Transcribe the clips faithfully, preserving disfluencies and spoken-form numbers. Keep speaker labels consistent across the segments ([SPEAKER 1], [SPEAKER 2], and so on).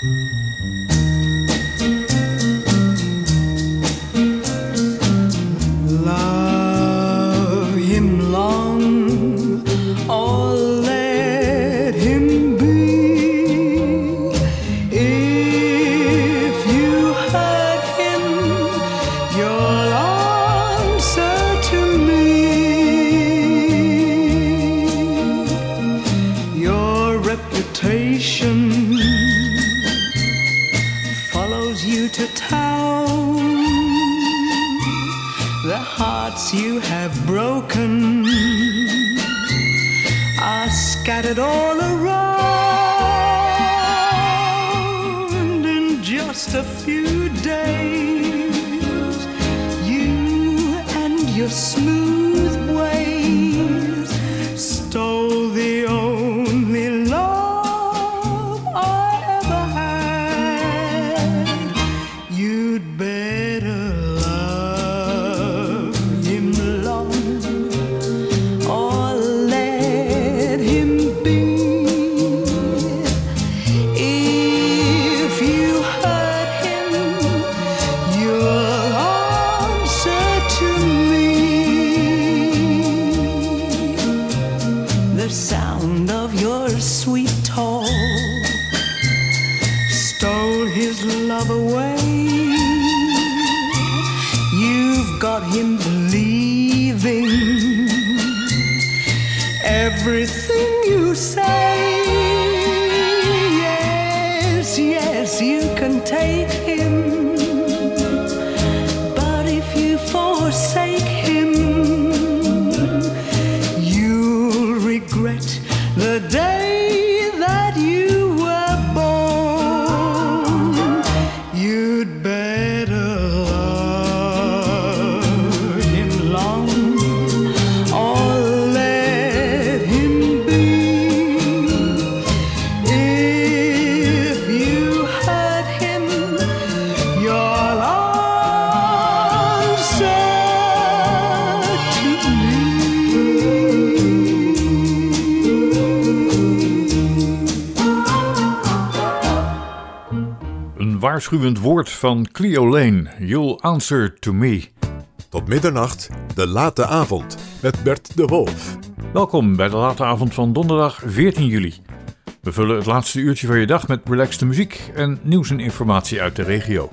[SPEAKER 1] You have broken are scattered all around. In just a few days, you and your smooth ways stole the only love I ever had. You'd better everything you say. Yes, yes, you can take him, but if you forsake him, you'll regret the day that you were born. You'd better love him long or let him be. If you hurt him, you'll answer to me.
[SPEAKER 2] Een waarschuwend woord van Cleo Lane. You'll answer to me.
[SPEAKER 3] Tot middernacht, de late avond, met Bert de Wolf.
[SPEAKER 2] Welkom bij de late avond van donderdag veertien juli. We vullen het laatste uurtje van je dag met relaxte muziek en nieuws en informatie uit de regio.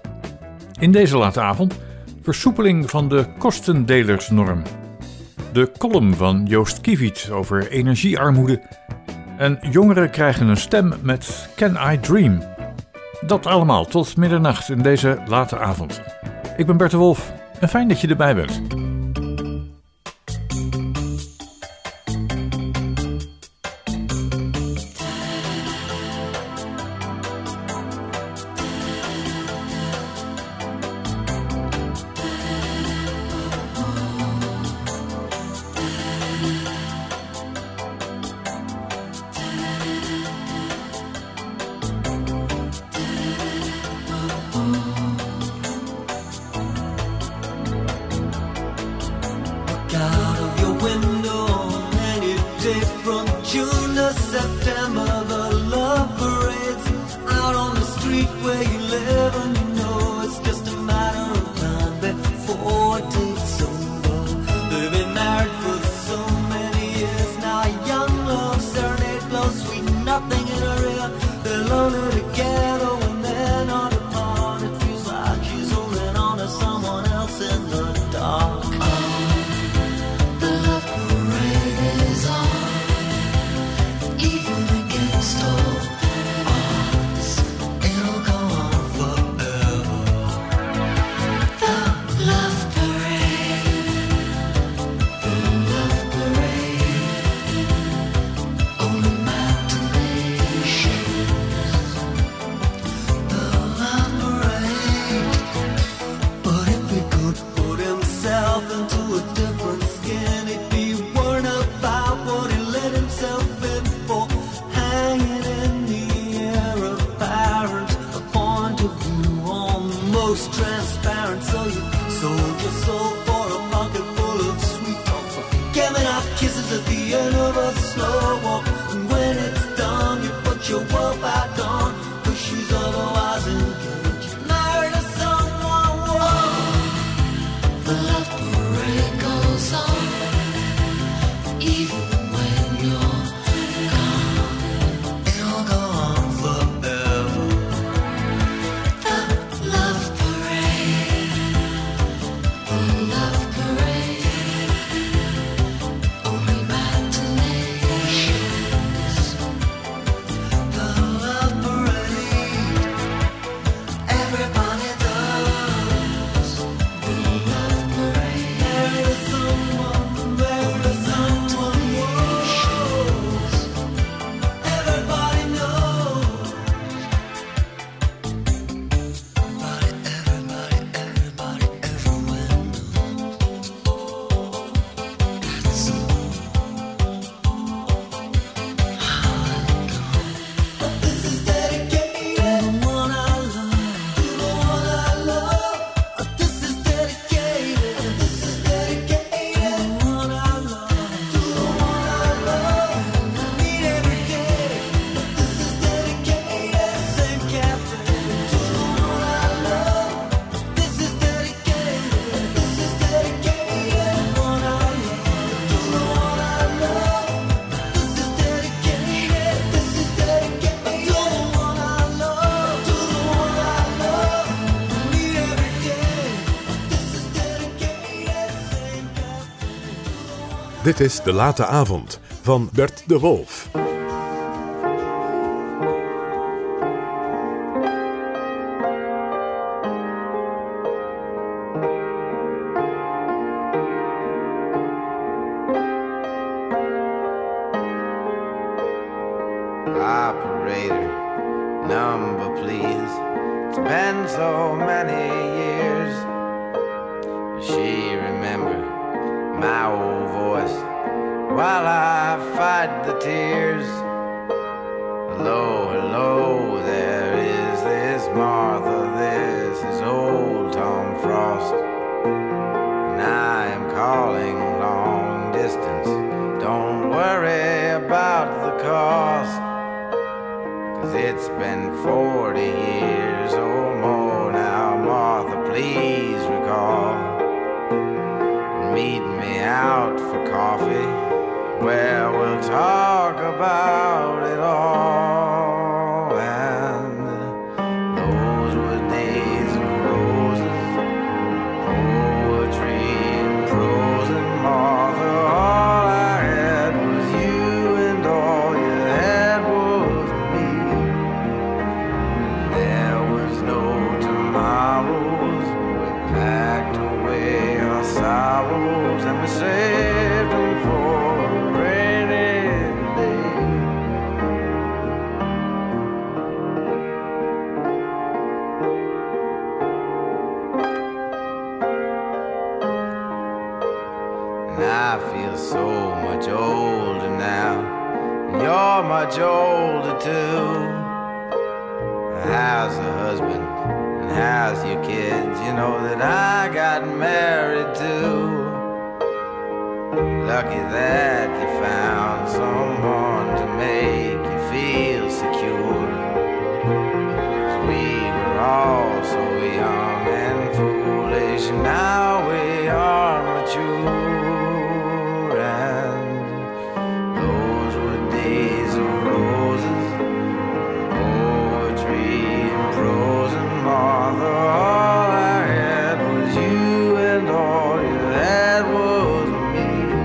[SPEAKER 2] In deze late avond versoepeling van de kostendelersnorm. De column van Joost Kieviet over energiearmoede. En jongeren krijgen een stem met Can I Dream? Dat allemaal tot middernacht in deze late avond. Ik ben Bert de Wolf en fijn dat je erbij bent.
[SPEAKER 4] Your world back on, 'cause she's all
[SPEAKER 3] Dit is De Late Avond van Bert de Wolf.
[SPEAKER 4] Operator, number please. It's been so many years. She remembered my old voice while I fight the tears. Hello, hello, there is this Martha, this is old Tom Frost, and I am calling long distance. Don't worry about the cost, 'cause it's been forty years or more now. Martha, please recall. Meet me out for coffee, where we'll talk about it all. And those were days of roses, poetry and prose and Martha. All I had was you, and all you had was me. There was no tomorrows. We packed away our sorrows and we saved them for a rainy day. And I feel so much older now, and you're much older too. How's the husband and how's your kids? You know that I got married too. Lucky that you found someone to make you feel secure. 'Cause we were all so young and foolish, and now we are mature. And those were days of roses, poetry and prose and Martha. All I had was you, and all you had was me.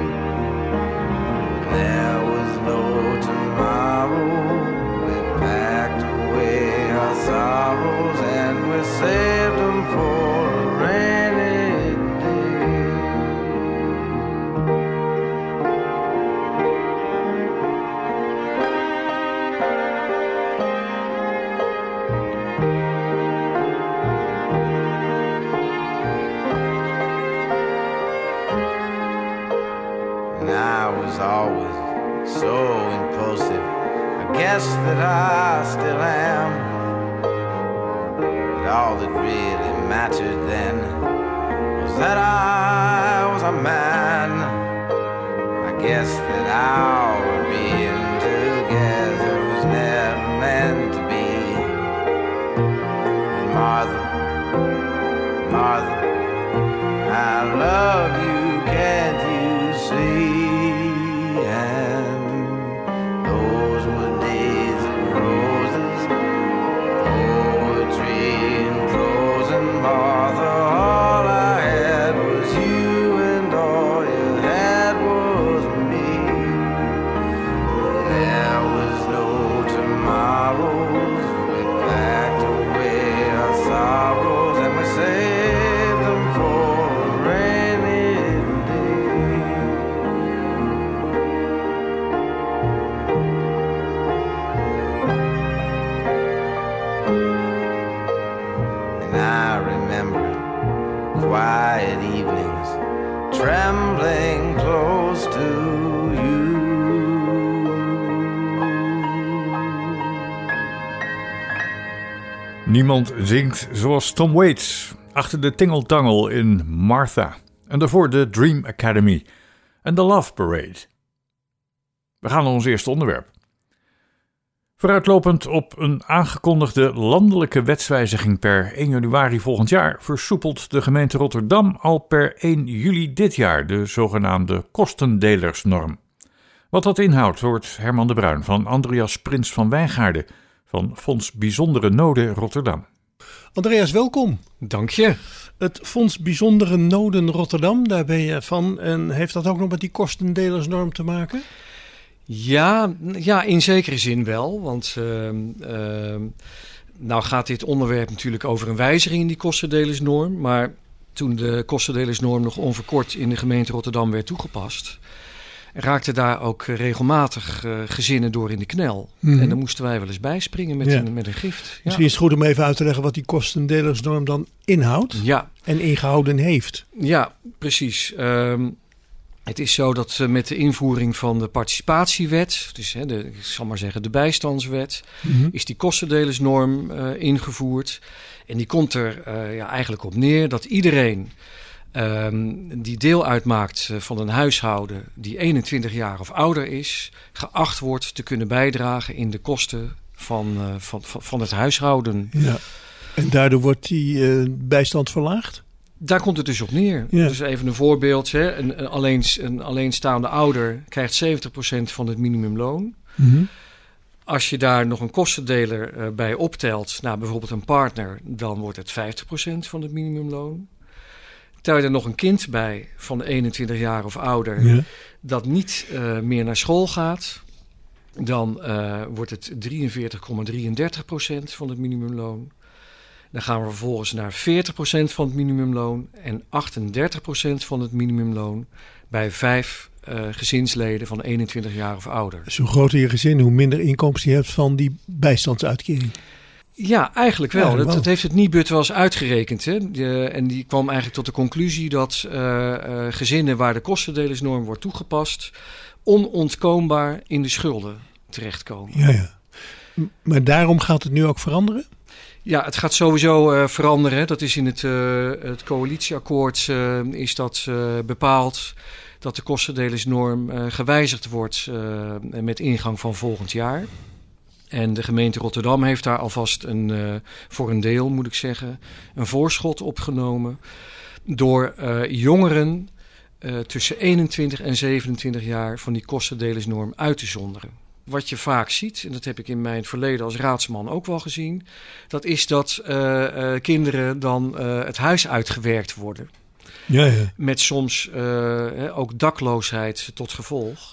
[SPEAKER 4] There was no tomorrow. We packed away our sorrows and we saved them for a rainy day. And I was always so impulsive. I guess that I still am. But all that really mattered then was that I was a man. I guess that our being together was never meant to be. And Martha, Martha, I love you, can't you see? And those were days of roses, poetry and prose and Martha. All I had was you, and all you had was me. There was no tomorrows. We packed away our sorrows and we saved them for a rainy day. And I remember quiet evenings, trembling close to you.
[SPEAKER 2] Niemand zingt zoals Tom Waits achter de tingeltangel in Martha. En daarvoor de Dream Academy en de Love Parade. We gaan naar ons eerste onderwerp. Vooruitlopend op een aangekondigde landelijke wetswijziging per één januari volgend jaar versoepelt de gemeente Rotterdam al per één juli dit jaar de zogenaamde kostendelersnorm. Wat dat inhoudt hoort Herman de Bruin van Andreas Prins van Wijngaarden van Fonds Bijzondere Noden Rotterdam.
[SPEAKER 5] Andreas, welkom.
[SPEAKER 6] Dank je.
[SPEAKER 5] Het Fonds Bijzondere Noden Rotterdam, daar ben je van. En heeft dat ook nog met die kostendelersnorm te maken?
[SPEAKER 6] Ja, ja in zekere zin wel. Want uh, uh, nou gaat dit onderwerp natuurlijk over een wijziging in die kostendelersnorm. Maar toen de kostendelersnorm nog onverkort in de gemeente Rotterdam werd toegepast, raakten daar ook regelmatig uh, gezinnen door in de knel. Mm-hmm. En dan moesten wij wel eens bijspringen met, ja. een, met een gift. Ja.
[SPEAKER 5] Misschien is het goed om even uit te leggen wat die kostendelersnorm dan inhoudt.
[SPEAKER 6] Ja.
[SPEAKER 5] En ingehouden heeft.
[SPEAKER 6] Ja, precies. Um, het is zo dat uh, met de invoering van de participatiewet, dus hè, de, ik zal maar zeggen de bijstandswet, mm-hmm. is die kostendelersnorm uh, ingevoerd. En die komt er uh, ja, eigenlijk op neer dat iedereen Um, die deel uitmaakt van een huishouden die eenentwintig jaar of ouder is, geacht wordt te kunnen bijdragen in de kosten van, uh, van, van, van het huishouden.
[SPEAKER 5] Ja. En daardoor wordt die uh, bijstand verlaagd?
[SPEAKER 6] Daar komt het dus op neer. Ja. Dus even een voorbeeld. Hè. Een, een, alleen, een alleenstaande ouder krijgt zeventig procent van het minimumloon. Mm-hmm. Als je daar nog een kostendeler uh, bij optelt, nou, bijvoorbeeld een partner, dan wordt het vijftig procent van het minimumloon. Tel je er nog een kind bij van eenentwintig jaar of ouder, ja. dat niet uh, meer naar school gaat, dan uh, wordt het drieënveertig komma drieëndertig procent van het minimumloon. Dan gaan we vervolgens naar veertig procent van het minimumloon en achtendertig procent van het minimumloon bij vijf uh, gezinsleden van eenentwintig jaar of ouder.
[SPEAKER 5] Dus hoe groter je gezin, hoe minder inkomsten je hebt van die bijstandsuitkering.
[SPEAKER 6] Ja, eigenlijk wel. Ja, dat, dat heeft het Nibud wel eens uitgerekend. Hè? De, en die kwam eigenlijk tot de conclusie dat uh, uh, gezinnen waar de kostendelersnorm wordt toegepast, onontkoombaar in de schulden terechtkomen.
[SPEAKER 5] Ja, ja. Maar daarom gaat het nu ook veranderen?
[SPEAKER 6] Ja, het gaat sowieso uh, veranderen. Dat is in het, uh, het coalitieakkoord uh, is dat uh, bepaald dat de kostendelersnorm uh, gewijzigd wordt uh, met ingang van volgend jaar. En de gemeente Rotterdam heeft daar alvast een, uh, voor een deel, moet ik zeggen, een voorschot opgenomen door uh, jongeren uh, tussen eenentwintig en zevenentwintig jaar van die kostendelersnorm uit te zonderen. Wat je vaak ziet, en dat heb ik in mijn verleden als raadsman ook wel gezien, dat is dat uh, uh, kinderen dan uh, het huis uitgewerkt worden.
[SPEAKER 5] Ja, ja.
[SPEAKER 6] Met soms uh, ook dakloosheid tot gevolg.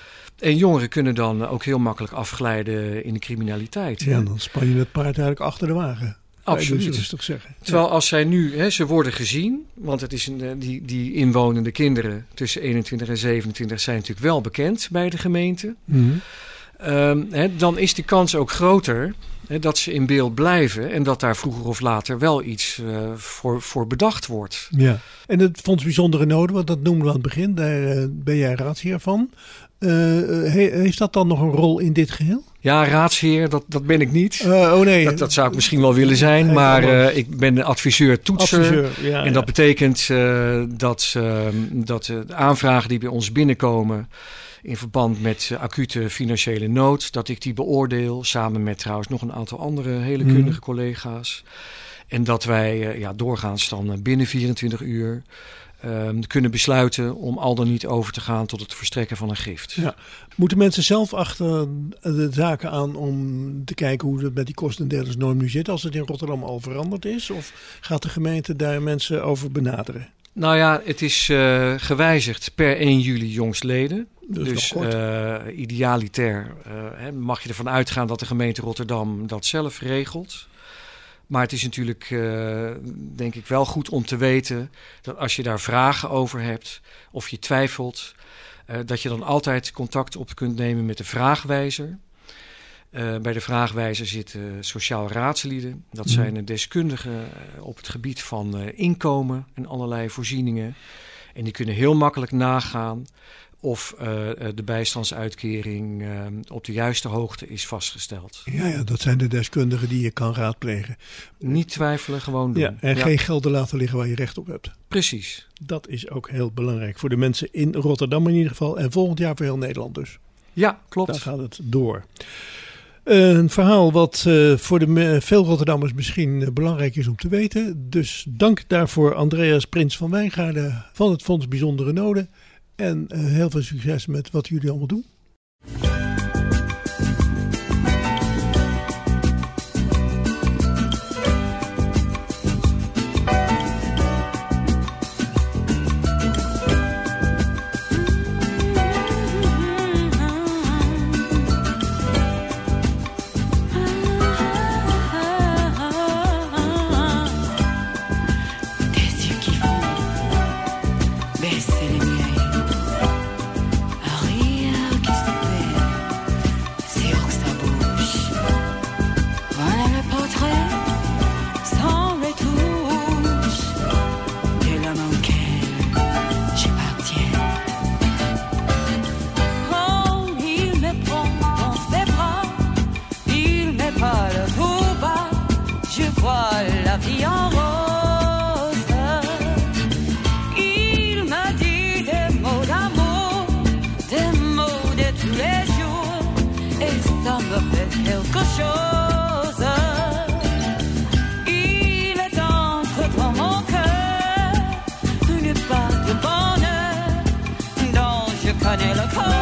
[SPEAKER 6] En jongeren kunnen dan ook heel makkelijk afglijden in de criminaliteit.
[SPEAKER 5] Ja, dan span je het paard eigenlijk achter de wagen.
[SPEAKER 6] Absoluut.
[SPEAKER 5] Dus rustig zeggen.
[SPEAKER 6] Terwijl als zij nu, hè, ze worden gezien, want het is een, die, die inwonende kinderen tussen eenentwintig en zevenentwintig zijn natuurlijk wel bekend bij de gemeente. Mm-hmm. Um, hè, dan is de kans ook groter hè, dat ze in beeld blijven en dat daar vroeger of later wel iets uh, voor, voor bedacht wordt.
[SPEAKER 5] Ja. En het Fonds Bijzondere Noden, want dat noemen we aan het begin, daar uh, ben jij raadsheer van. Uh, he, heeft dat dan nog een rol in dit geheel?
[SPEAKER 6] Ja, raadsheer, dat, dat ben ik niet.
[SPEAKER 5] Uh, oh nee.
[SPEAKER 6] Dat, dat zou ik misschien wel willen zijn, nee, maar uh, ik ben de adviseur toetser.
[SPEAKER 5] Adviseur, ja,
[SPEAKER 6] en dat
[SPEAKER 5] ja.
[SPEAKER 6] betekent uh, dat, uh, dat uh, de aanvragen die bij ons binnenkomen in verband met uh, acute financiële nood, dat ik die beoordeel, samen met trouwens nog een aantal andere hele kundige mm. collega's. En dat wij uh, ja, doorgaans dan binnen vierentwintig uur Um, kunnen besluiten om al dan niet over te gaan tot het verstrekken van een gift.
[SPEAKER 5] Ja. Moeten mensen zelf achter de zaken aan om te kijken hoe het met die kostendelersnorm nu zit, als het in Rotterdam al veranderd is? Of gaat de gemeente daar mensen over benaderen?
[SPEAKER 6] Nou ja, het is uh, gewijzigd per één juli jongstleden.
[SPEAKER 5] Dus,
[SPEAKER 6] dus uh, idealiter uh, hè, mag je ervan uitgaan dat de gemeente Rotterdam dat zelf regelt. Maar het is natuurlijk, uh, denk ik, wel goed om te weten dat als je daar vragen over hebt of je twijfelt, uh, dat je dan altijd contact op kunt nemen met de vraagwijzer. Uh, bij de vraagwijzer zitten sociaal raadslieden. Dat mm. zijn deskundigen op het gebied van uh, inkomen en allerlei voorzieningen. En die kunnen heel makkelijk nagaan of uh, de bijstandsuitkering uh, op de juiste hoogte is vastgesteld.
[SPEAKER 5] Ja, ja, dat zijn de deskundigen die je kan raadplegen.
[SPEAKER 6] Niet twijfelen, gewoon doen.
[SPEAKER 5] Ja, en ja. geen gelden laten liggen waar je recht op hebt.
[SPEAKER 6] Precies.
[SPEAKER 5] Dat is ook heel belangrijk voor de mensen in Rotterdam in ieder geval. En volgend jaar voor heel Nederland dus.
[SPEAKER 6] Ja, klopt.
[SPEAKER 5] Daar gaat het door. Een verhaal wat uh, voor de me- veel Rotterdammers misschien uh, belangrijk is om te weten. Dus dank daarvoor Andreas Prins van Wijngaarden van het Fonds Bijzondere Noden. En uh, heel veel succes met wat jullie allemaal doen.
[SPEAKER 7] dois faire quelque chose. Il est entre dans mon cœur une part de bonheur dont je connais le corps.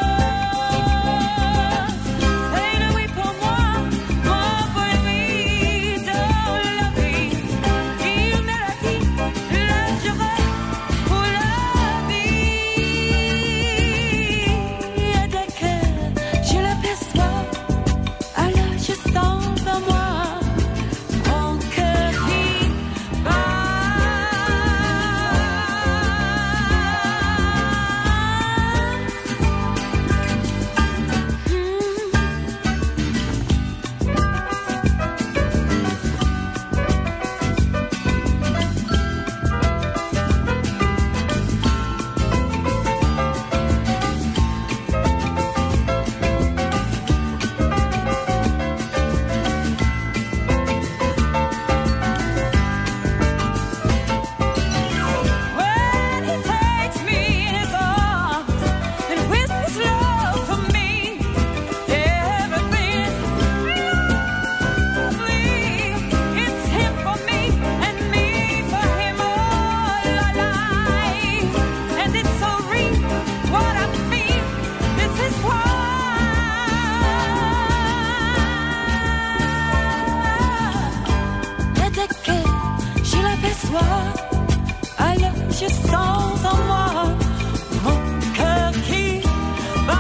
[SPEAKER 7] Alors je sens en moi mon cœur qui bat.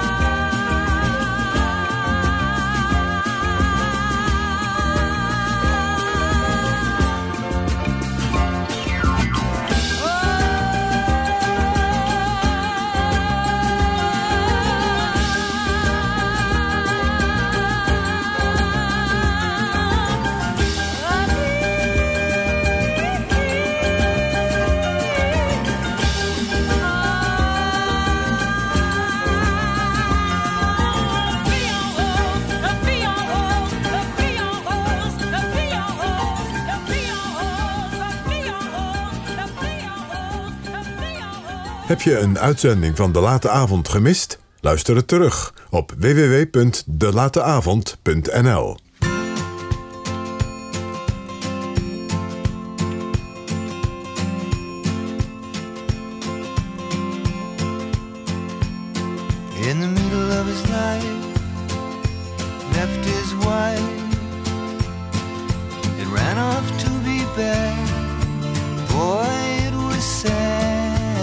[SPEAKER 3] Heb je een uitzending van De Late Avond gemist? Luister het terug op w w w punt de late avond punt n l.
[SPEAKER 8] In the middle of his life, left his wife. It ran off to be bad. Boy, it was sad.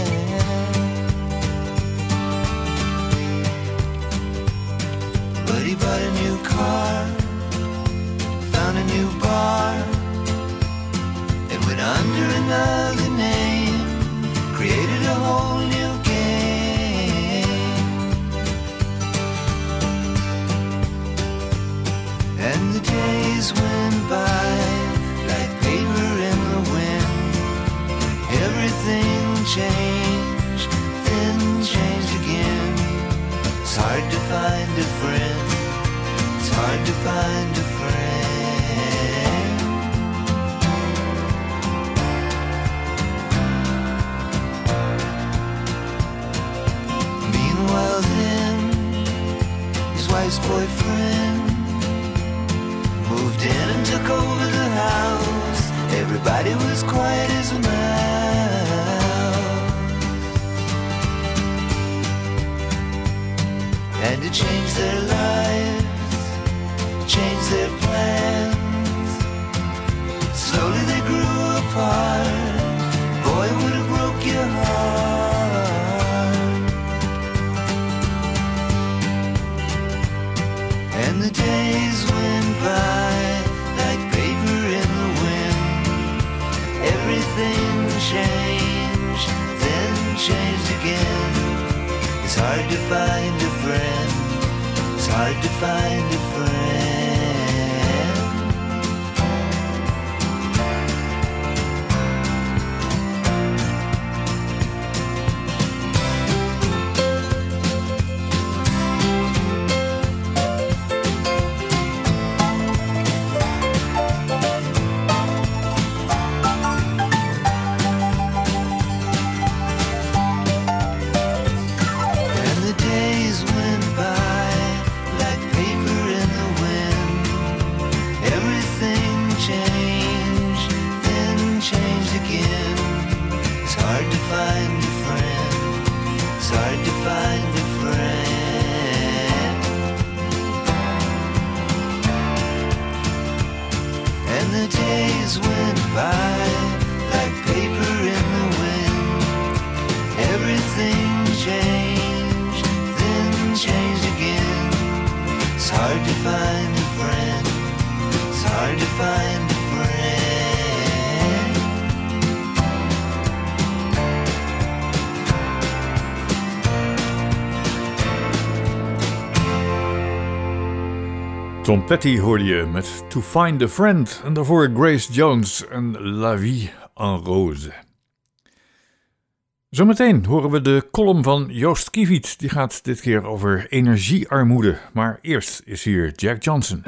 [SPEAKER 8] But he bought a new car, found a new bar, and went under another name, created a whole new game. And the days went by like paper in the wind. Everything changed, then changed again. It's hard to find a friend. It's hard to find a friend. Meanwhile then, his wife's boyfriend moved in and took over the house. Everybody was quiet as a mouse. And to change their lives, change their plans. Slowly they grew apart. Boy, would have broke your heart. And the days went by like paper in the wind. Everything changed, then changed again. It's hard to find a friend. It's hard to find a friend. And the days went by like paper days went by like paper in the wind. Everything changed, then changed again. It's hard to find a friend. It's hard to find a friend.
[SPEAKER 2] Tom Petty hoorde je met To Find a Friend en daarvoor Grace Jones en La Vie en Rose. Zometeen horen we de column van Joost Kieviet. Die gaat dit keer over energiearmoede. Maar eerst is hier Jack Johnson.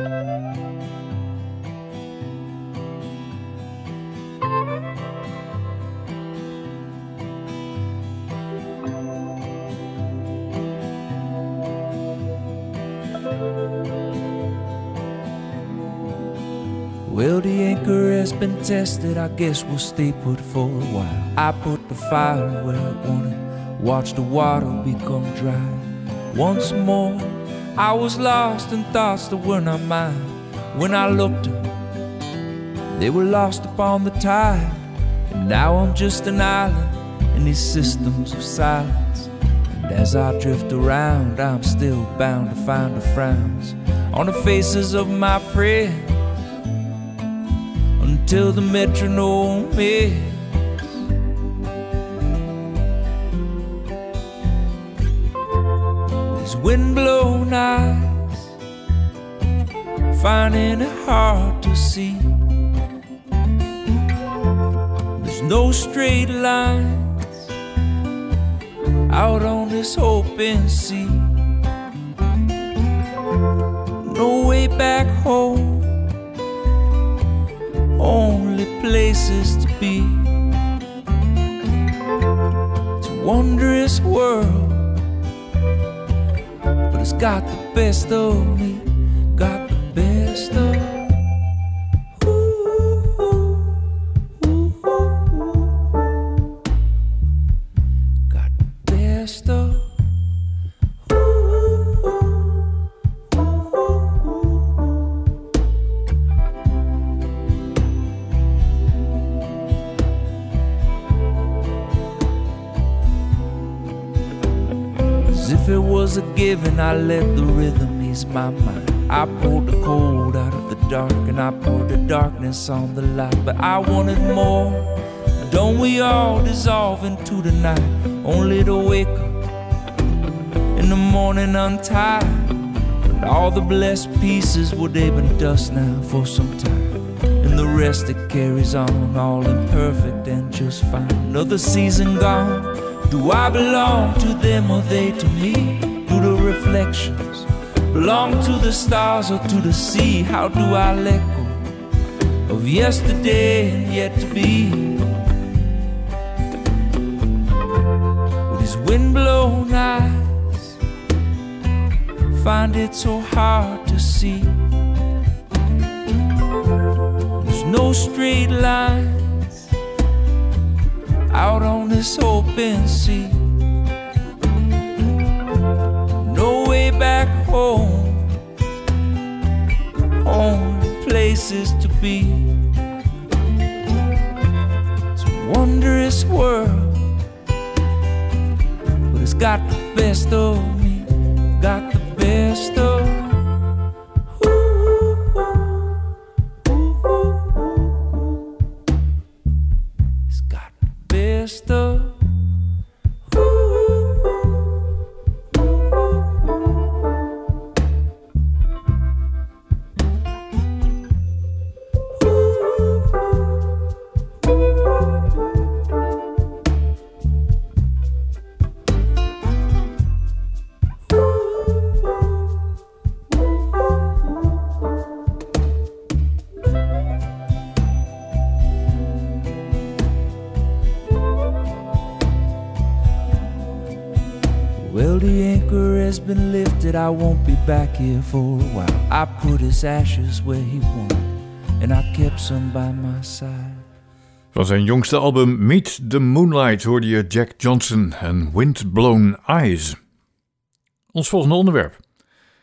[SPEAKER 9] Well, the anchor has been tested, I guess we'll stay put for a while. I put the fire where I wanted, watch the water become dry. Once more, I was lost in thoughts that were not mine. When I looked up, they were lost upon the tide. And now I'm just an island in these systems of silence. And as I drift around, I'm still bound to find the frowns on the faces of my friends. Until the metronome is these windblown eyes, finding it hard to see. There's no straight lines out on this open sea. No way back home, only places to be. It's a wondrous world, but it's got the best of me, got the best of. Ooh, ooh, ooh, ooh. Got the best of. If it was a given, I let the rhythm ease my mind. I pulled the cold out of the dark and I poured the darkness on the light. But I wanted more. Don't we all dissolve into the night, only to wake up in the morning untied? And all the blessed pieces, well, they've been dust now for some time. And the rest it carries on, all imperfect and just fine. Another season gone. Do I belong to them or they to me? Do the reflections belong to the stars or to the sea? How do I let go of yesterday and yet to be? With his windblown eyes, find it so hard to see. There's no straight line out on this open sea. No way back home, only places to be. It's a wondrous world, but it's got the best of me, got the best of. Stuff. Well, the anchor has been lifted, I won't be back here for a while. I put his ashes where he wanted, and I kept some by my side.
[SPEAKER 2] Van zijn jongste album Meet the Moonlight hoorde je Jack Johnson en Windblown Eyes. Ons volgende onderwerp.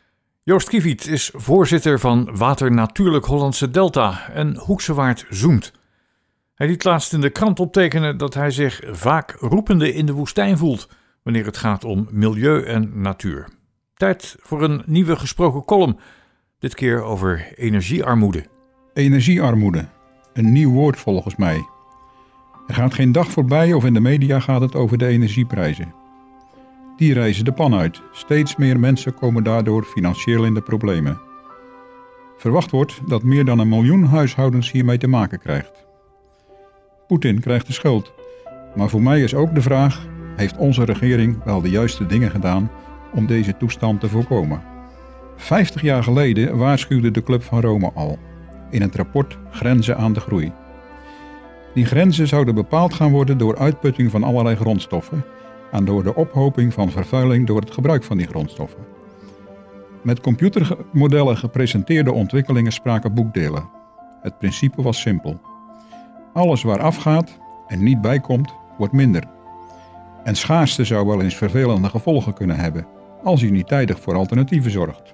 [SPEAKER 2] Joost Kieviet is voorzitter van Water Natuurlijk Hollandse Delta en Hoekse Waard zoemt. Hij liet laatst in de krant optekenen dat hij zich vaak roepende in de woestijn voelt wanneer het gaat om milieu en natuur. Tijd voor een nieuwe gesproken column, dit keer over energiearmoede.
[SPEAKER 10] Energiearmoede, een nieuw woord volgens mij. Er gaat geen dag voorbij of in de media gaat het over de energieprijzen. Die reizen de pan uit. Steeds meer mensen komen daardoor financieel in de problemen. Verwacht wordt dat meer dan een miljoen huishoudens hiermee te maken krijgt. Poetin krijgt de schuld. Maar voor mij is ook de vraag, heeft onze regering wel de juiste dingen gedaan om deze toestand te voorkomen? Vijftig jaar geleden waarschuwde de Club van Rome al, in het rapport Grenzen aan de Groei. Die grenzen zouden bepaald gaan worden door uitputting van allerlei grondstoffen en door de ophoping van vervuiling door het gebruik van die grondstoffen. Met computermodellen gepresenteerde ontwikkelingen spraken boekdelen. Het principe was simpel. Alles waar afgaat en niet bijkomt, wordt minder. En schaarste zou wel eens vervelende gevolgen kunnen hebben, als u niet tijdig voor alternatieven zorgt.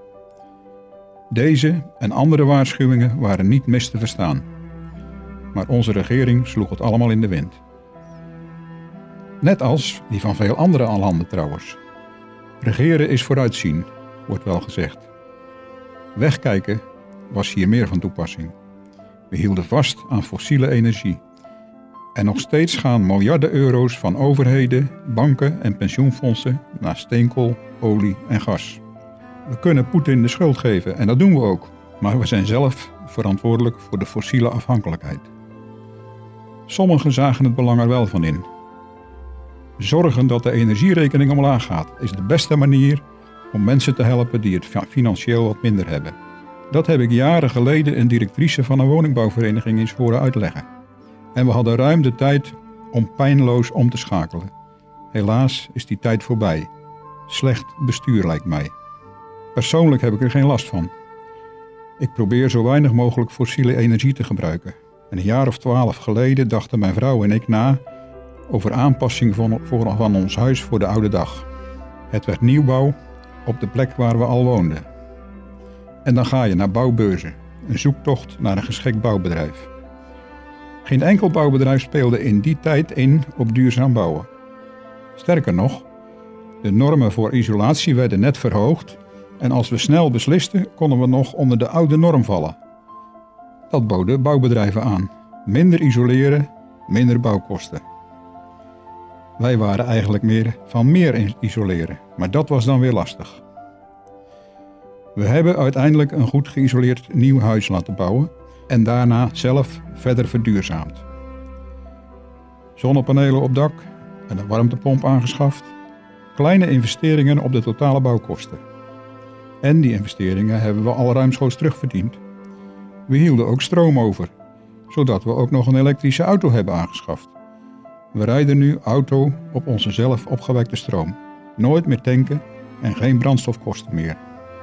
[SPEAKER 10] Deze en andere waarschuwingen waren niet mis te verstaan. Maar onze regering sloeg het allemaal in de wind. Net als die van veel andere landen trouwens. Regeren is vooruitzien, wordt wel gezegd. Wegkijken was hier meer van toepassing. We hielden vast aan fossiele energie. En nog steeds gaan miljarden euro's van overheden, banken en pensioenfondsen naar steenkool, olie en gas. We kunnen Poetin de schuld geven en dat doen we ook. Maar we zijn zelf verantwoordelijk voor de fossiele afhankelijkheid. Sommigen zagen het belang er wel van in. Zorgen dat de energierekening omlaag gaat is de beste manier om mensen te helpen die het financieel wat minder hebben. Dat heb ik jaren geleden een directrice van een woningbouwvereniging eens horen uitleggen. En we hadden ruim de tijd om pijnloos om te schakelen. Helaas is die tijd voorbij. Slecht bestuur lijkt mij. Persoonlijk heb ik er geen last van. Ik probeer zo weinig mogelijk fossiele energie te gebruiken. En een jaar of twaalf geleden dachten mijn vrouw en ik na over aanpassing van, van ons huis voor de oude dag. Het werd nieuwbouw op de plek waar we al woonden. En dan ga je naar bouwbeurzen, een zoektocht naar een geschikt bouwbedrijf. Geen enkel bouwbedrijf speelde in die tijd in op duurzaam bouwen. Sterker nog, de normen voor isolatie werden net verhoogd en als we snel beslisten konden we nog onder de oude norm vallen. Dat boden bouwbedrijven aan. Minder isoleren, minder bouwkosten. Wij waren eigenlijk meer van meer isoleren, maar dat was dan weer lastig. We hebben uiteindelijk een goed geïsoleerd nieuw huis laten bouwen en daarna zelf verder verduurzaamd. Zonnepanelen op dak en een warmtepomp aangeschaft. Kleine investeringen op de totale bouwkosten. En die investeringen hebben we al ruimschoots terugverdiend. We hielden ook stroom over, zodat we ook nog een elektrische auto hebben aangeschaft. We rijden nu auto op onze zelf opgewekte stroom. Nooit meer tanken en geen brandstofkosten meer.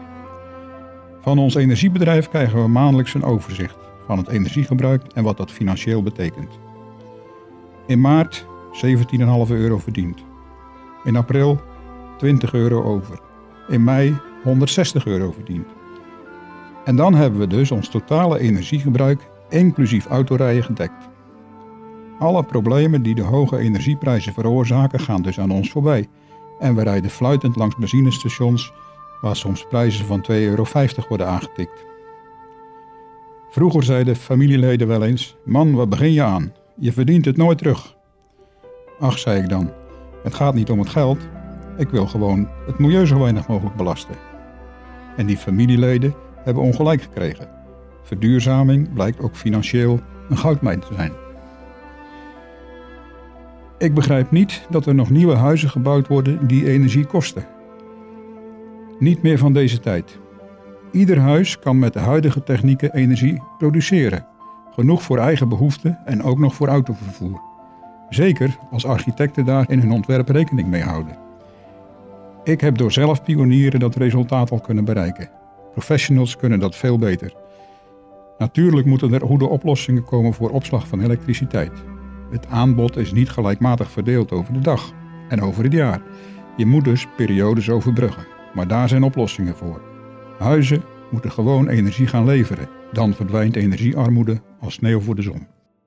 [SPEAKER 10] Van ons energiebedrijf krijgen we maandelijks een overzicht van het energiegebruik en wat dat financieel betekent. In maart zeventien komma vijf euro verdiend. In april twintig euro over. In mei honderdzestig euro verdiend. En dan hebben we dus ons totale energiegebruik inclusief autorijden gedekt. Alle problemen die de hoge energieprijzen veroorzaken gaan dus aan ons voorbij. En we rijden fluitend langs benzinestations waar soms prijzen van twee euro vijftig worden aangetikt. Vroeger zeiden familieleden wel eens: man, wat begin je aan? Je verdient het nooit terug. Ach, zei ik dan, het gaat niet om het geld. Ik wil gewoon het milieu zo weinig mogelijk belasten. En die familieleden hebben ongelijk gekregen. Verduurzaming blijkt ook financieel een goudmijn te zijn. Ik begrijp niet dat er nog nieuwe huizen gebouwd worden die energie kosten. Niet meer van deze tijd. Ieder huis kan met de huidige technieken energie produceren. Genoeg voor eigen behoeften en ook nog voor autovervoer. Zeker als architecten daar in hun ontwerp rekening mee houden. Ik heb door zelf pionieren dat resultaat al kunnen bereiken. Professionals kunnen dat veel beter. Natuurlijk moeten er goede oplossingen komen voor opslag van elektriciteit. Het aanbod is niet gelijkmatig verdeeld over de dag en over het jaar. Je moet dus periodes overbruggen, maar daar zijn oplossingen voor. Huizen moeten gewoon energie gaan leveren. Dan verdwijnt energiearmoede als sneeuw voor de zon.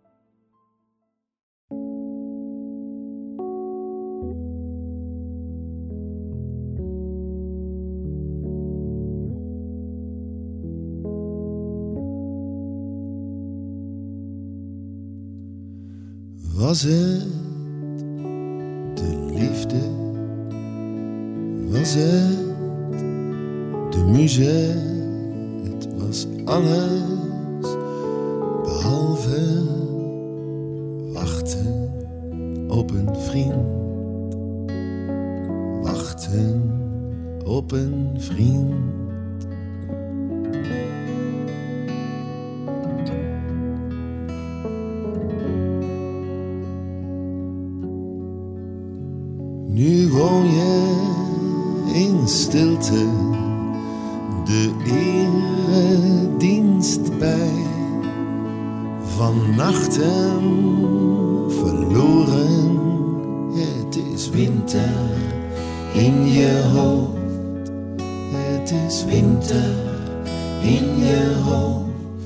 [SPEAKER 11] Was het de liefde? Was het de muziek? Het was alles behalve wachten op een vriend. Wachten op een vriend. Nu woon je in stilte de eredienst bij. Van nachten verloren, het is winter in je hoofd. Het is winter in je hoofd.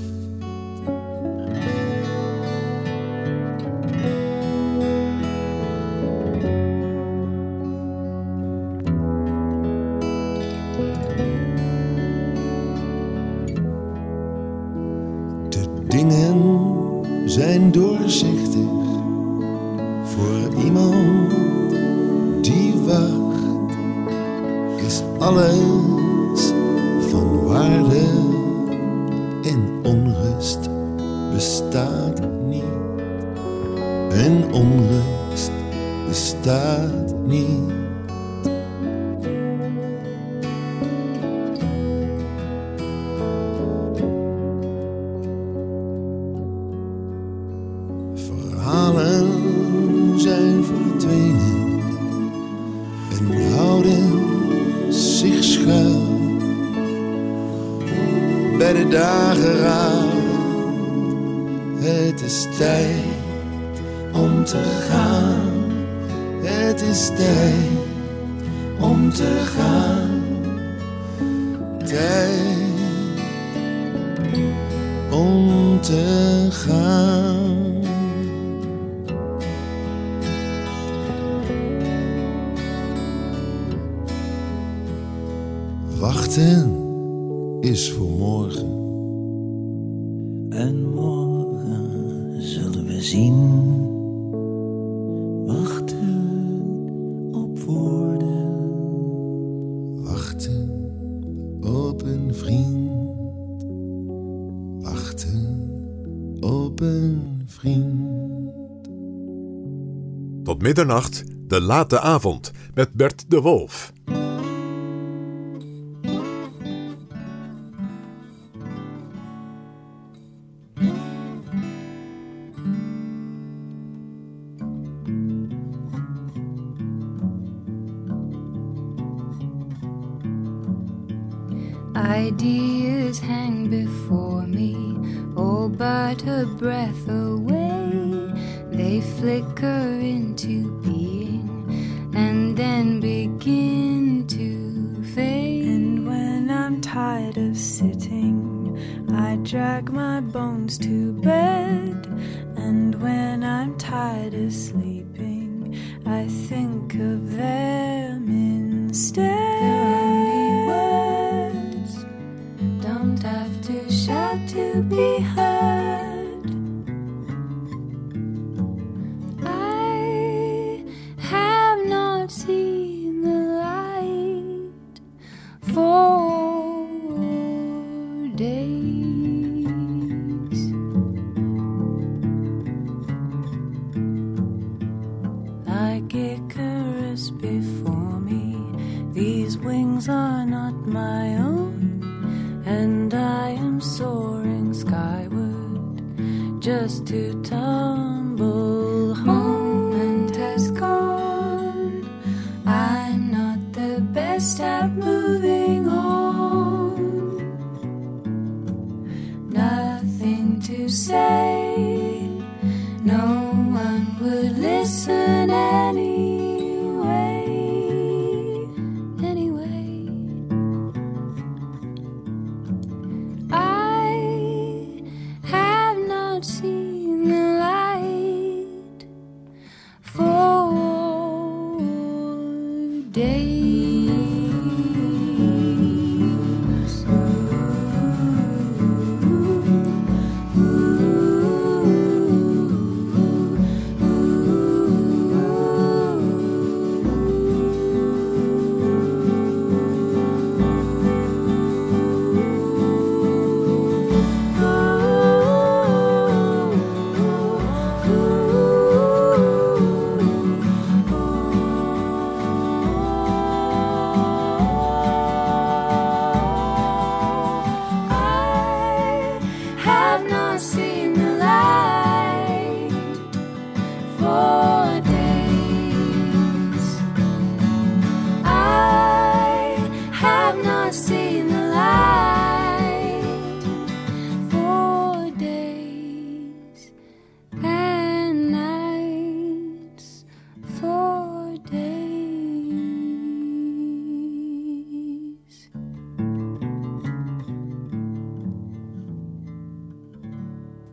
[SPEAKER 11] Dingen zijn doorzichtig voor iemand die wacht. Is alles van waarde en onrust bestaat niet. En onrust bestaat niet. Zijn verdwenen en houden zich schuil bij de dageraad. Het is tijd om te gaan. Het is tijd om te gaan. Tijd om te gaan. Wachten is voor morgen.
[SPEAKER 8] En morgen zullen we zien. Wachten op woorden.
[SPEAKER 11] Wachten op een vriend. Wachten op een vriend.
[SPEAKER 3] Tot middernacht, de late avond met Bert de Wolf.
[SPEAKER 12] Ideas hang before me, all but a breath away. They flicker into being and then begin to fade.
[SPEAKER 13] And when I'm tired of sitting, I drag my bones to bed. And when I'm tired of sleeping, I think of them instead.
[SPEAKER 12] Don't have to shout to be heard. I have not seen the light for days.
[SPEAKER 13] Like Icarus before me, these wings are not my own. And I am soaring skyward just to tumble home.
[SPEAKER 12] Moment has gone. I'm not the best at moving on. Nothing to say. No one would listen anyway. Anyway.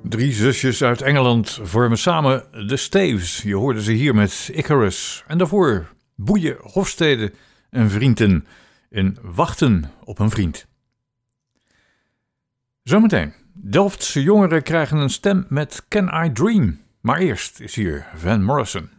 [SPEAKER 2] Drie zusjes uit Engeland vormen samen de Staves. Je hoorde ze hier met Icarus. En daarvoor Boeien, Hofstede en Vrienden in Wachten op een vriend. Zometeen. Delftse jongeren krijgen een stem met Can I Dream. Maar eerst is hier Van Morrison.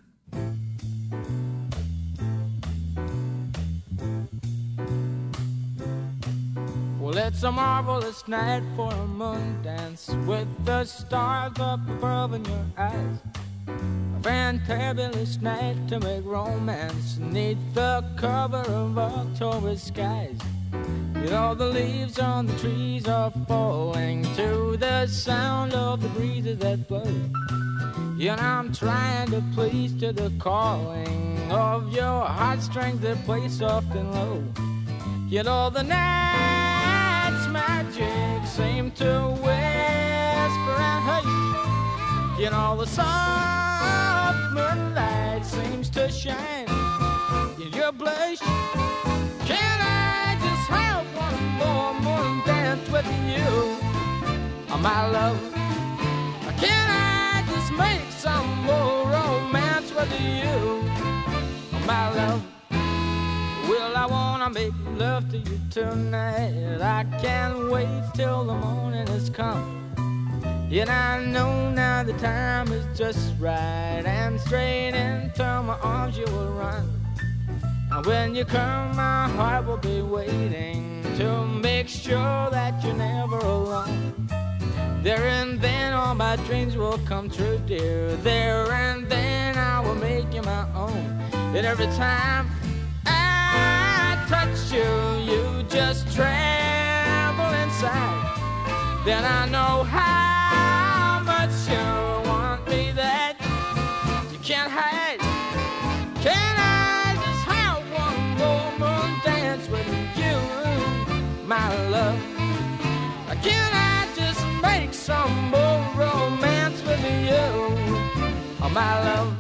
[SPEAKER 14] Well, it's a marvelous night for a moon dance with the stars up above in your eyes. A fantabulous night to make romance neath the cover of October skies. You know the leaves on the trees are falling to the sound of the breezes that blow. You know I'm trying to please to the calling of your heartstrings that play soft and low. You know the night's magic seem to whisper and hush. You know the soft moonlight seems to shine in your blush. Can I just have one more moon dance with you, oh, my love? Can I just make some more romance with you, oh, my love? Well, I wanna make love to you tonight. I can't wait till the morning has come. Yet I know now the time is just right, and straight into my arms you will run. And when you come, my heart will be waiting to make sure that you're never alone. There and then all my dreams will come true, dear. There and then I will make you my own. And every time I touch you, you just tremble inside. Then I know how much you want me that you can't hide. Can I just have one more moon dance with you, my love? Can I just make some more romance with you, oh, my love?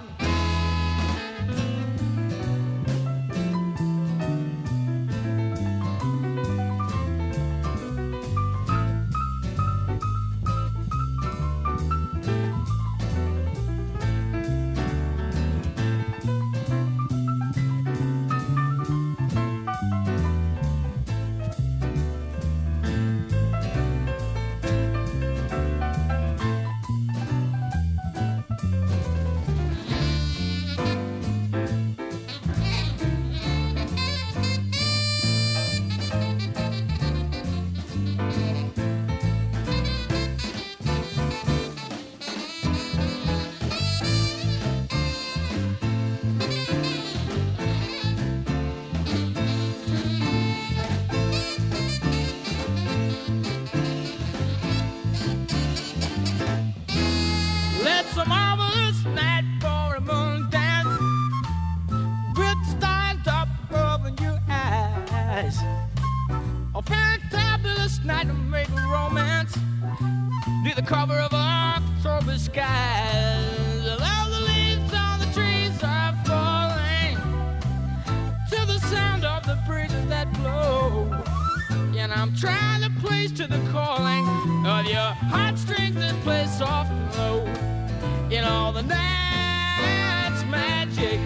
[SPEAKER 14] Cover of October skies. All the leaves on the trees are falling to the sound of the breezes that blow. And I'm trying to place to the calling of your heartstrings that play soft and low. In all the night's magic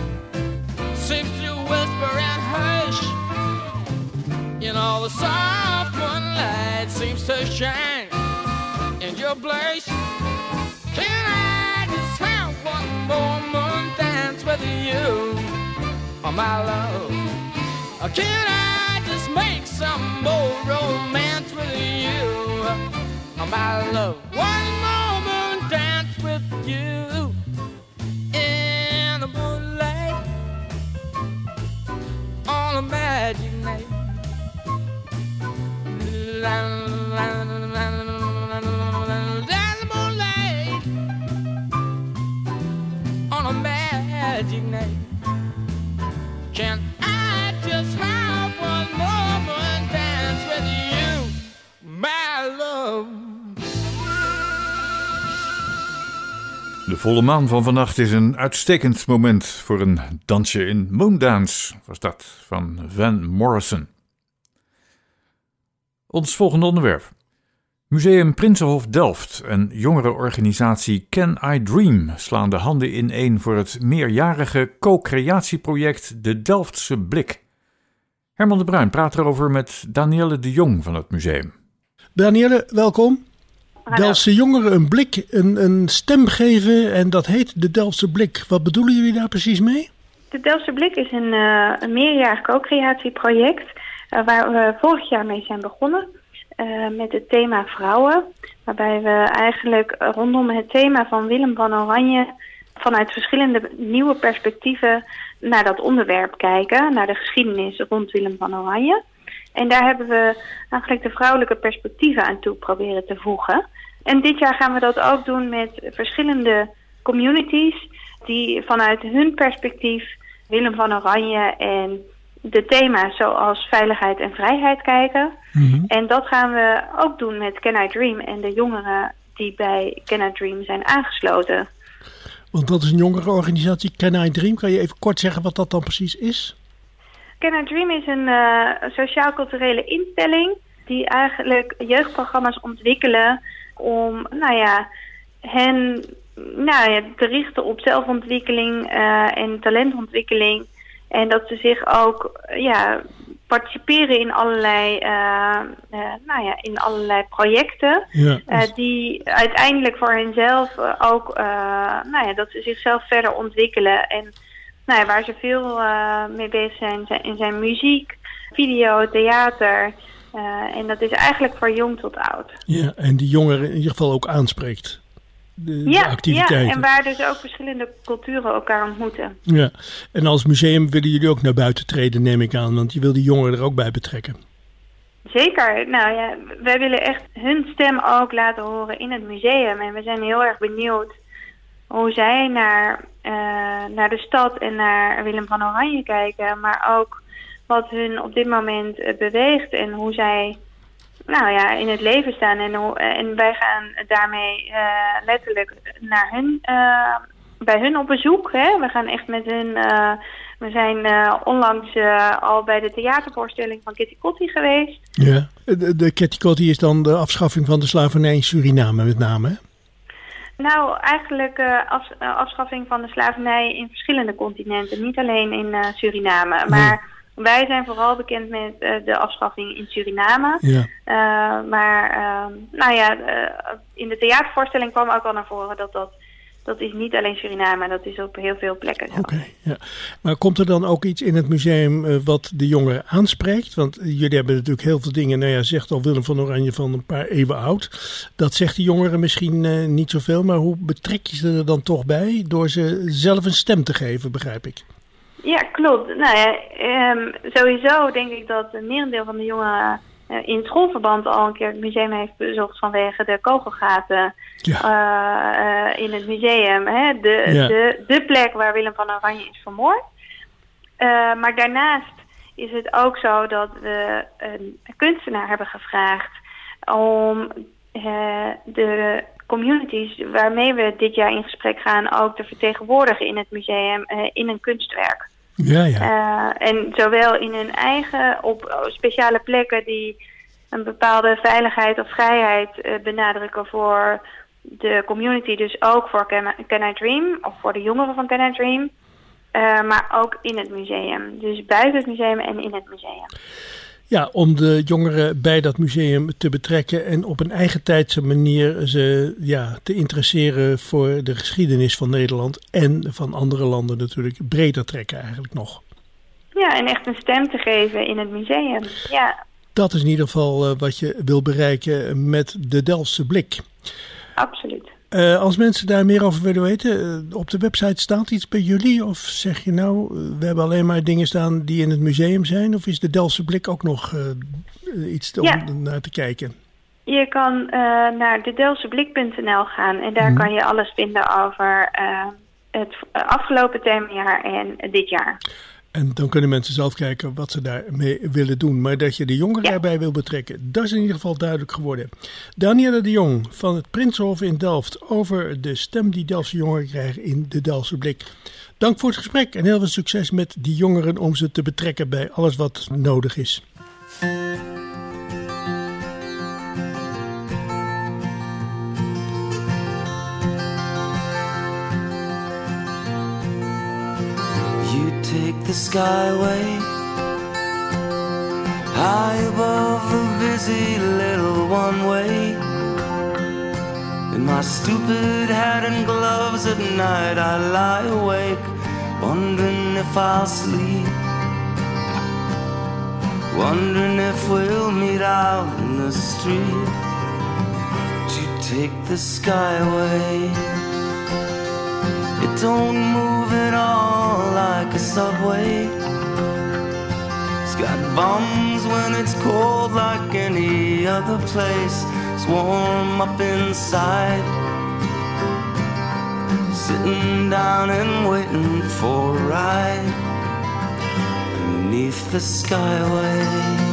[SPEAKER 14] seems to whisper and hush. In all the soft moonlight seems to shine in your blush. Can I just have one more moon dance with you, oh, my love? Or can I just make some more romance with you, oh, my love? One more moon dance with you in the moonlight on a magic night. La, la, la, la, la. Magic night. Can I just have one moment dance with you, my love?
[SPEAKER 2] De volle maan van vannacht is een uitstekend moment voor een dansje in Moondance, was dat, van Van Morrison. Ons volgende onderwerp. Museum Prinsenhof Delft en jongerenorganisatie Can I Dream slaan de handen ineen voor het meerjarige co-creatieproject De Delftse Blik. Herman de Bruin praat erover met Danielle de Jong van het museum.
[SPEAKER 5] Danielle, welkom.
[SPEAKER 15] Hallo.
[SPEAKER 5] Delftse jongeren een blik, een, een stem geven en dat heet De Delftse Blik. Wat bedoelen jullie daar precies mee?
[SPEAKER 15] De Delftse Blik is een, uh, een meerjarig co-creatieproject uh, waar we vorig jaar mee zijn begonnen. Uh, met het thema vrouwen, waarbij we eigenlijk rondom het thema van Willem van Oranje vanuit verschillende nieuwe perspectieven naar dat onderwerp kijken, naar de geschiedenis rond Willem van Oranje. En daar hebben we eigenlijk de vrouwelijke perspectieven aan toe proberen te voegen. En dit jaar gaan we dat ook doen met verschillende communities die vanuit hun perspectief Willem van Oranje en de thema's zoals veiligheid en vrijheid kijken. Mm-hmm. En dat gaan we ook doen met Can I Dream en de jongeren die bij Can I Dream zijn aangesloten.
[SPEAKER 5] Want dat is een jongerenorganisatie, Can I Dream. Kan je even kort zeggen wat dat dan precies is?
[SPEAKER 15] Can I Dream is een uh, sociaal-culturele instelling die eigenlijk jeugdprogramma's ontwikkelen om, nou ja, hen nou ja, te richten op zelfontwikkeling uh, en talentontwikkeling. En dat ze zich ook ja, participeren in allerlei, uh, uh, nou ja, in allerlei projecten. Ja, dus... uh, die uiteindelijk voor henzelf uh, ook, uh, nou ja, dat ze zichzelf verder ontwikkelen. En nou ja, waar ze veel uh, mee bezig zijn, zijn, in zijn muziek, video, theater. Uh, en dat is eigenlijk voor jong tot oud.
[SPEAKER 5] Ja, en die jongeren in ieder geval ook aanspreekt. De,
[SPEAKER 15] ja,
[SPEAKER 5] de activiteiten.
[SPEAKER 15] Ja, en waar dus ook verschillende culturen elkaar ontmoeten.
[SPEAKER 5] Ja, en als museum willen jullie ook naar buiten treden, neem ik aan, want je wil die jongeren er ook bij betrekken.
[SPEAKER 15] Zeker. Nou ja, wij willen echt hun stem ook laten horen in het museum. En we zijn heel erg benieuwd hoe zij naar, uh, naar de stad en naar Willem van Oranje kijken. Maar ook wat hun op dit moment uh, beweegt en hoe zij nou ja, in het leven staan. En, hoe, en wij gaan daarmee uh, letterlijk naar hun, uh, bij hun op bezoek. Hè? We gaan echt met hun... Uh, we zijn uh, onlangs uh, al bij de theatervoorstelling van Kitty Kotti geweest.
[SPEAKER 5] Ja, de, de Kitty Kotti is dan de afschaffing van de slavernij in Suriname met name, hè?
[SPEAKER 15] Nou, eigenlijk uh, af, uh, afschaffing van de slavernij in verschillende continenten. Niet alleen in uh, Suriname, maar... Ja. Wij zijn vooral bekend met uh, de afschaffing in Suriname. Ja. Uh, maar uh, nou ja, uh, in de theatervoorstelling kwam ook al naar voren dat dat, dat is niet alleen Suriname, dat is op heel veel plekken zo.
[SPEAKER 5] Oké, okay, ja. Maar komt er dan ook iets in het museum uh, wat de jongeren aanspreekt? Want jullie hebben natuurlijk heel veel dingen, nou ja, zegt al Willem van Oranje van een paar eeuwen oud. Dat zegt de jongeren misschien uh, niet zoveel, maar hoe betrek je ze er dan toch bij door ze zelf een stem te geven, begrijp ik?
[SPEAKER 15] Ja, klopt. Nou ja, um, sowieso denk ik dat een merendeel van de jongeren uh, in schoolverband al een keer het museum heeft bezocht vanwege de kogelgaten ja. uh, uh, in het museum. Hè? De, ja. de, de plek waar Willem van Oranje is vermoord. Uh, maar daarnaast is het ook zo dat we een kunstenaar hebben gevraagd om uh, de communities waarmee we dit jaar in gesprek gaan ook te vertegenwoordigen in het museum uh, in een kunstwerk.
[SPEAKER 5] Ja, ja.
[SPEAKER 15] Uh, en zowel in hun eigen, op speciale plekken die een bepaalde veiligheid of vrijheid uh, benadrukken voor de community, dus ook voor Can, Can I Dream of voor de jongeren van Can I Dream, uh, maar ook in het museum. Dus buiten het museum en in het museum.
[SPEAKER 5] Ja, om de jongeren bij dat museum te betrekken en op een eigen tijdse manier ze ja, te interesseren voor de geschiedenis van Nederland en van andere landen natuurlijk breder trekken eigenlijk nog.
[SPEAKER 15] Ja, en echt een stem te geven in het museum, ja.
[SPEAKER 5] Dat is in ieder geval uh, wat je wil bereiken met de Delftse Blik.
[SPEAKER 15] Absoluut.
[SPEAKER 5] Uh, als mensen daar meer over willen weten, uh, op de website staat iets bij jullie? Of zeg je nou, uh, we hebben alleen maar dingen staan die in het museum zijn? Of is de Delftse Blik ook nog uh, iets te, ja. om naar te kijken?
[SPEAKER 15] Je kan uh, naar de delftse blik punt n l gaan en daar hmm. kan je alles vinden over uh, het afgelopen themajaar en dit jaar.
[SPEAKER 5] En dan kunnen mensen zelf kijken wat ze daarmee willen doen. Maar dat je de jongeren ja. erbij wil betrekken, dat is in ieder geval duidelijk geworden. Danielle de Jong van het Prinsenhof in Delft over de stem die Delftse jongeren krijgen in de Delftse Blik. Dank voor het gesprek en heel veel succes met die jongeren om ze te betrekken bij alles wat nodig is.
[SPEAKER 8] the skyway, high above the busy little one-way. In my stupid hat and gloves at night I lie awake, wondering if I'll sleep, wondering if we'll meet out in the street. To take the skyway, it don't move at all like a subway. It's got bums when it's cold like any other place. It's warm up inside, sitting down and waiting for a ride beneath the skyway.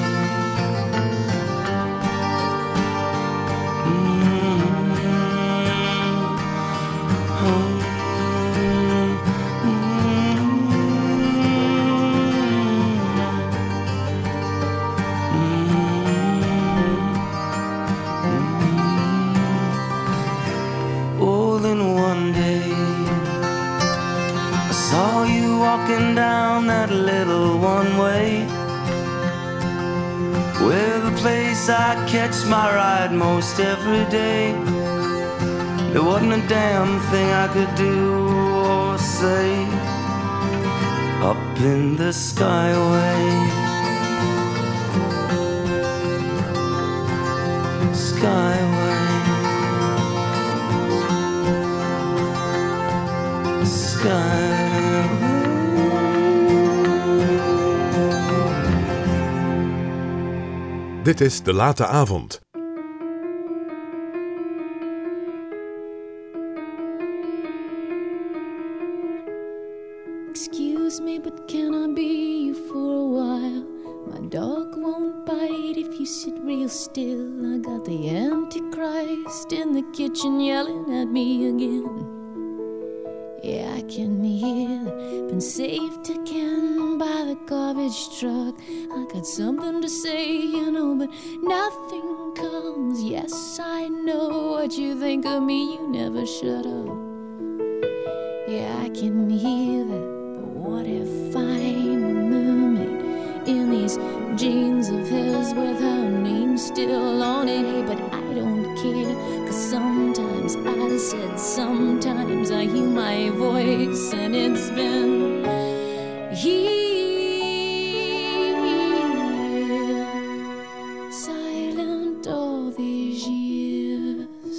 [SPEAKER 8] Walking down that little one-way, where the place I catch my ride most every day. There wasn't a damn thing I could do or say up in the skyway. Skyway, skyway.
[SPEAKER 3] Dit is De Late Avond.
[SPEAKER 12] Excuse me, but can I be you for a while? My dog won't bite if you sit real still. I got the Antichrist in the kitchen yelling at me again. Yeah, I can hear it. Been saved again by the garbage truck. I got something to say, you know, but nothing comes. Yes, I know what you think of me. You never shut up. Yeah, I can hear that. But what if I'm a mermaid in these jeans of his with her name still on it? Hey, but I don't care, 'cause sometimes I said, sometimes I hear my voice, and it's been here, silent all these years.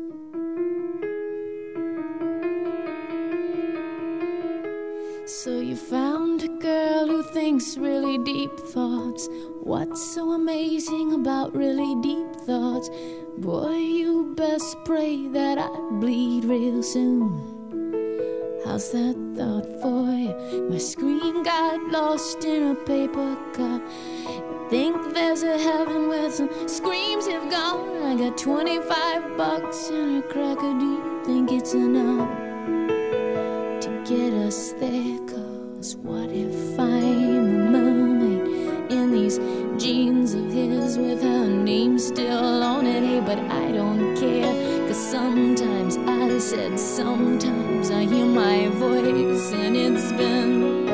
[SPEAKER 12] So you found a girl who thinks really deep thoughts. What's so amazing about really deep thoughts? Boy, you best pray that I bleed real soon. How's that thought for you? My screen got lost in a paper cup. I think there's a heaven where some screams have gone. I got twenty-five bucks and a cracker. Do you think it's enough to get us there? 'Cause what if I'm a mermaid in these jeans of his with her name still on it? Hey, but I don't care, 'cause sometimes I said, sometimes I hear my voice, and it's been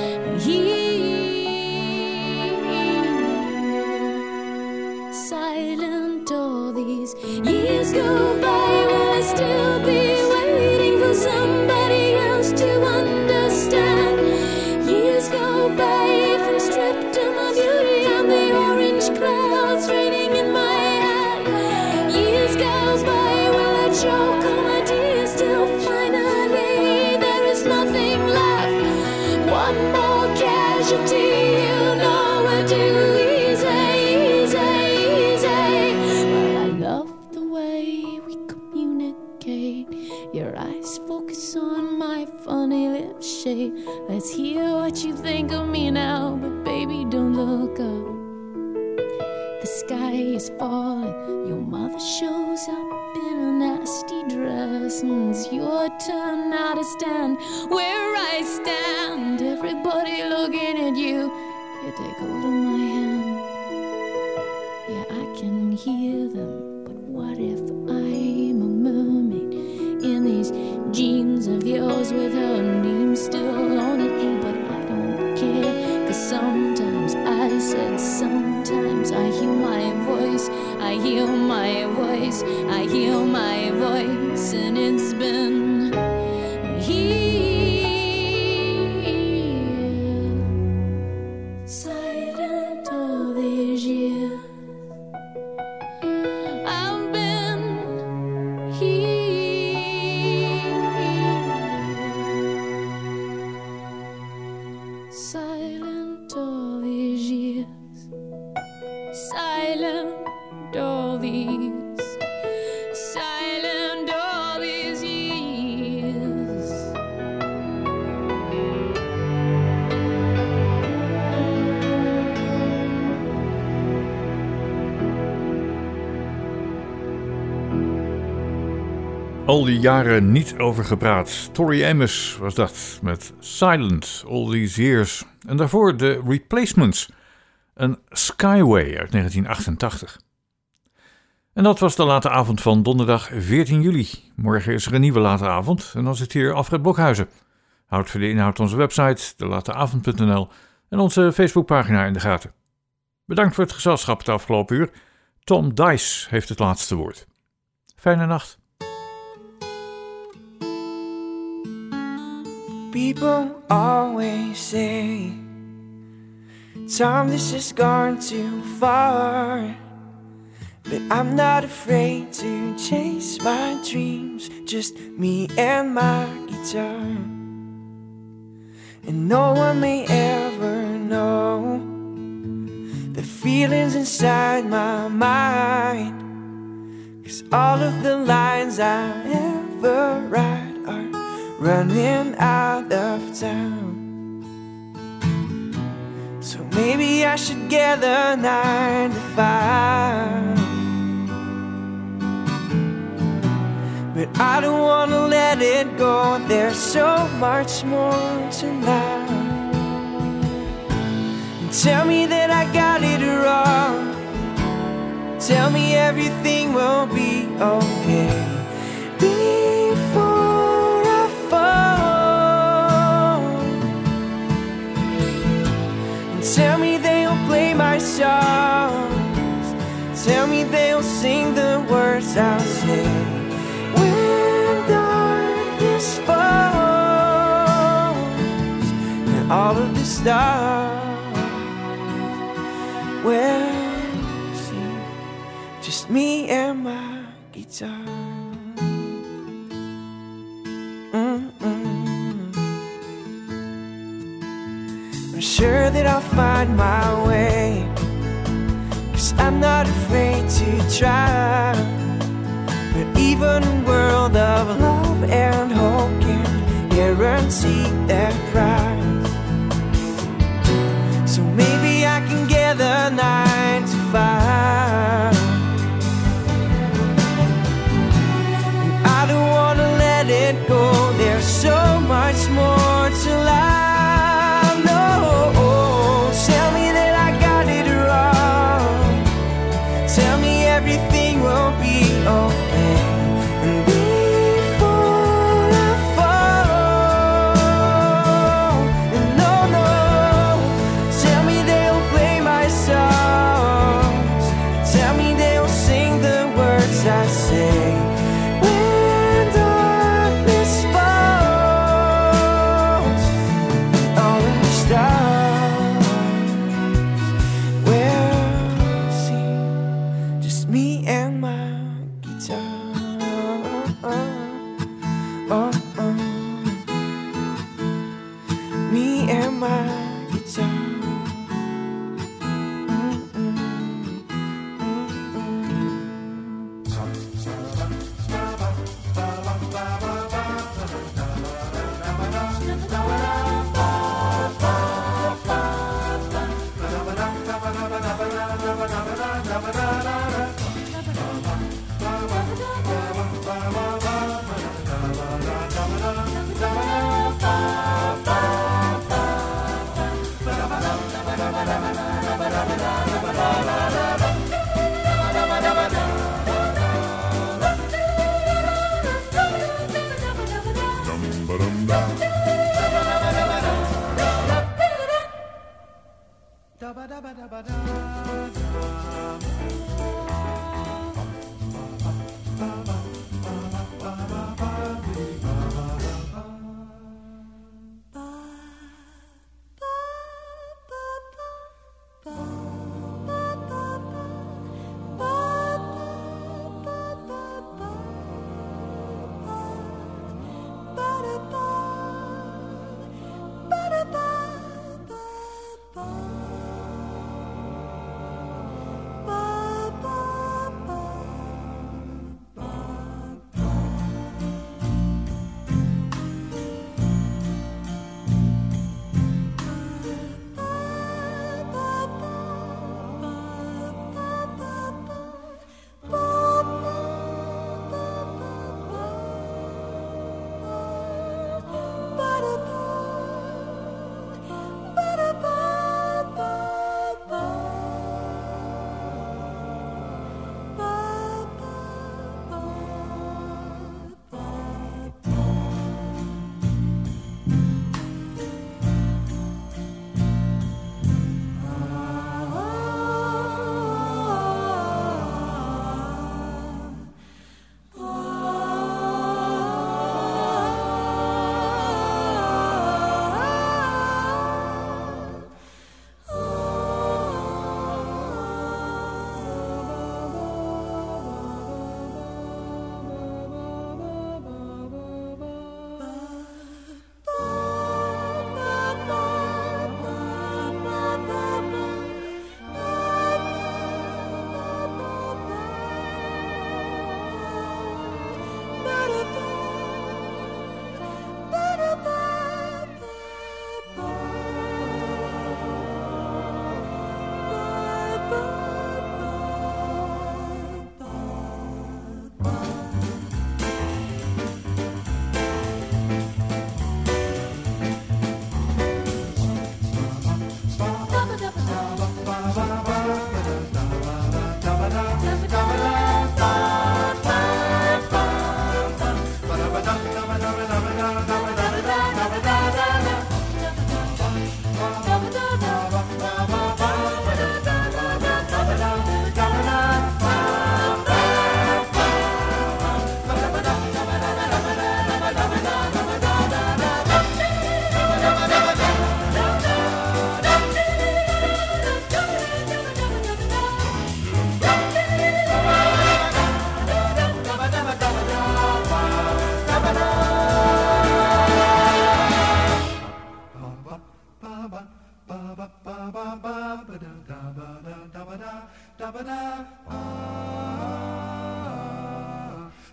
[SPEAKER 12] here, silent all these years go by. Will I still be waiting for somebody else to understand? Years go by from stripped of my beauty and the orange clouds raining in my hat. Years go by, will I choke on my tears till finally there is nothing left? One more casualty, you know we're too easy, easy, easy. Well, I love the way we communicate. Your eyes focus on my funny lip shape. Let's hear what you think of me now, but baby, don't look up. The sky is falling. Your mother shows up in a nasty dress, and it's your turn now to stand where I stand. Everybody looking at you. You take hold of my hand. Yeah, I can hear them. But what if I'm a mermaid in these jeans of yours with her name still on it? Hey, but I don't I hear my voice, I hear my voice, and it's been here, silent all these years. I've been here, silent all these years. Silent all these, silent all these years.
[SPEAKER 2] Al die jaren niet over gepraat. Tori Amos was dat, met Silent All These Years. En daarvoor de Replacements, een Skyway uit negentien achtentachtig. En dat was de late avond van donderdag veertien juli. Morgen is er een nieuwe late avond en dan zit hier Alfred Blokhuizen. Houd voor de inhoud onze website, de lateavond punt n l en onze Facebookpagina in de gaten. Bedankt voor het gezelschap het afgelopen uur. Tom Dice heeft het laatste woord. Fijne nacht.
[SPEAKER 16] People always say, Tom, this has gone too far. But I'm not afraid to chase my dreams, just me and my guitar. And no one may ever know the feelings inside my mind, 'cause all of the lines I ever write are running out of time. So maybe I should get a nine to five, but I don't wanna let it go. There's so much more to life. And tell me that I got it wrong. Tell me everything will be okay before I fall. And tell me they'll play my songs. Tell me they'll sing the words I'll say. All of the stars will see just me and my guitar. Mm-mm. I'm sure that I'll find my way, 'cause I'm not afraid to try. But even a world of love and hope can't guarantee that prize. So maybe I can get a nine to five. And I don't wanna let it go. There's so much more to life. No, tell me that I got it wrong. Tell me everything will be okay. And before I fall, and no, no, tell me they'll play my songs. Tell me they'll sing the words I say. When darkness falls, all of the stars will see just me and my guitar. Oh, oh. Me and my guitar.